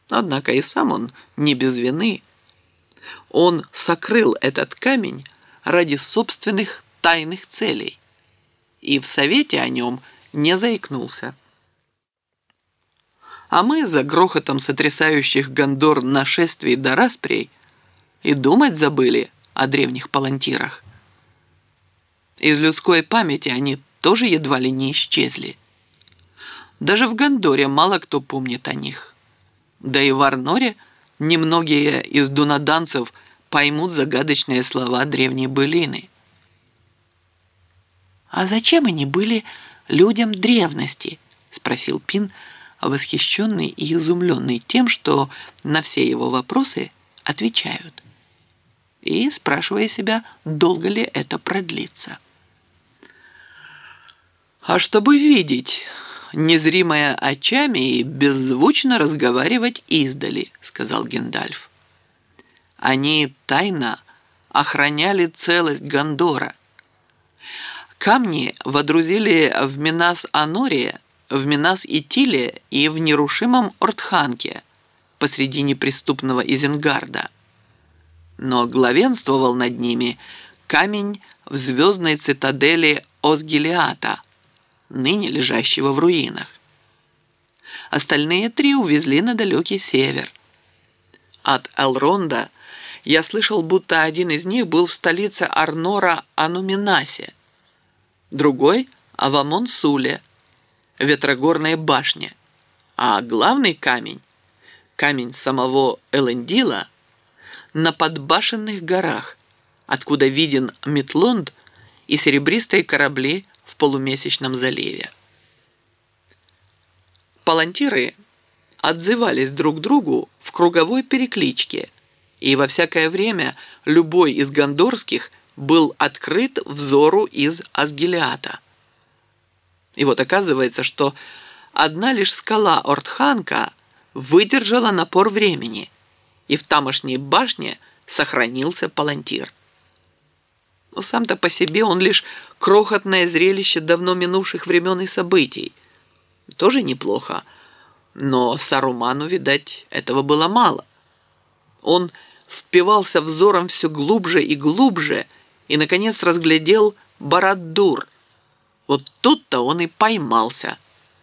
Однако и сам он не без вины. Он сокрыл этот камень ради собственных тайных целей и в совете о нем не заикнулся. А мы за грохотом сотрясающих Гондор нашествий да расприй и думать забыли о древних палантирах. Из людской памяти они тоже едва ли не исчезли. Даже в Гондоре мало кто помнит о них. Да и в Арноре немногие из дунаданцев поймут загадочные слова древней былины. «А зачем они были людям древности?» – спросил Пин, восхищенный и изумленный тем, что на все его вопросы отвечают, и спрашивая себя, долго ли это продлится. «А чтобы видеть, незримое очами и беззвучно разговаривать издали», – сказал Гендальф. «Они тайно охраняли целость Гондора. Камни водрузили в Минас-Аноре, в Минас-Итиле и в нерушимом Ортханке посреди неприступного Изенгарда. Но главенствовал над ними камень в звездной цитадели Осгилиата, ныне лежащего в руинах. Остальные три увезли на далекий север. От Элронда я слышал, будто один из них был в столице Арнора Ануминасе, другой – Авамон-Суле, Ветрогорной башне, а главный камень, камень самого Элендила, на подбашенных горах, откуда виден Митлонд и серебристые корабли в полумесячном заливе. Палантиры отзывались друг другу в круговой перекличке, и во всякое время любой из гондорских был открыт взору из Осгилиата. И вот оказывается, что одна лишь скала Ортханка выдержала напор времени, и в тамошней башне сохранился палантир. Но сам-то по себе он лишь крохотное зрелище давно минувших времен и событий. Тоже неплохо, но Саруману, видать, этого было мало. Он впивался взором все глубже и глубже и, наконец, разглядел Барад-дûр. Вот тут-то он и поймался.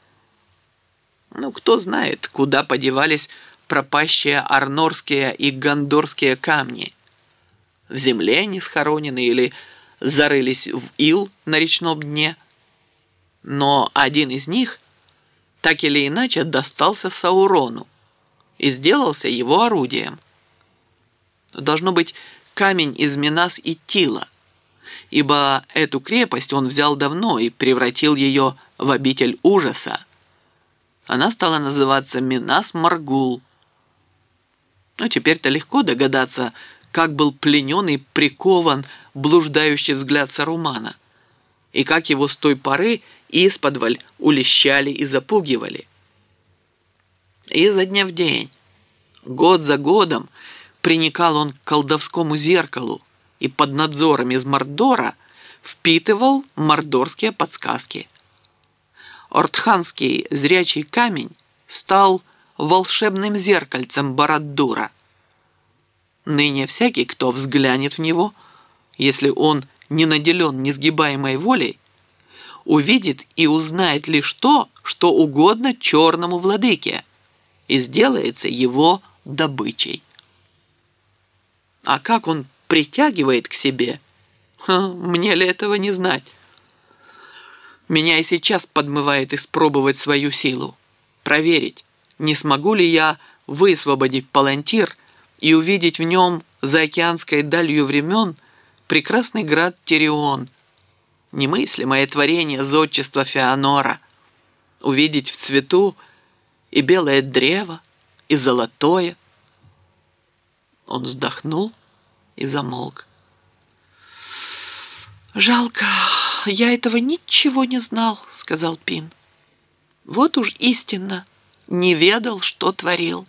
Ну, кто знает, куда подевались пропащие арнорские и гондорские камни. В земле они схоронены или зарылись в ил на речном дне. Но один из них так или иначе достался Саурону и сделался его орудием. Должно быть камень из Минас-Итила, ибо эту крепость он взял давно и превратил ее в обитель ужаса. Она стала называться Минас-Маргул. Ну, теперь-то легко догадаться, как был пленен и прикован блуждающий взгляд Сарумана, и как его с той поры исподволь улещали и запугивали. И изо дня в день, год за годом, приникал он к колдовскому зеркалу и под надзором из Мордора впитывал мордорские подсказки. Ортханский зрячий камень стал волшебным зеркальцем Барад-дûра. Ныне всякий, кто взглянет в него, если он не наделен несгибаемой волей, увидит и узнает лишь то, что угодно черному владыке, и сделается его добычей. А как он притягивает к себе, мне ли этого не знать? Меня и сейчас подмывает испробовать свою силу, проверить, не смогу ли я высвободить палантир и увидеть в нем за океанской далью времен прекрасный град Тирион, немыслимое творение зодчества Феонора, увидеть в цвету и белое древо, и золотое. Он вздохнул и замолк. «Жалко, я этого ничего не знал», — сказал Пин. «Вот уж истинно не ведал, что творил».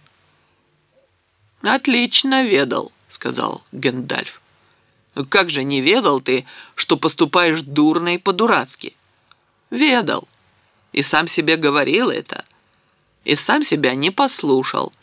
«Отлично ведал», — сказал Гэндальф. «Как же не ведал ты, что поступаешь дурно и по-дурацки? Ведал. И сам себе говорил это. И сам себя не послушал.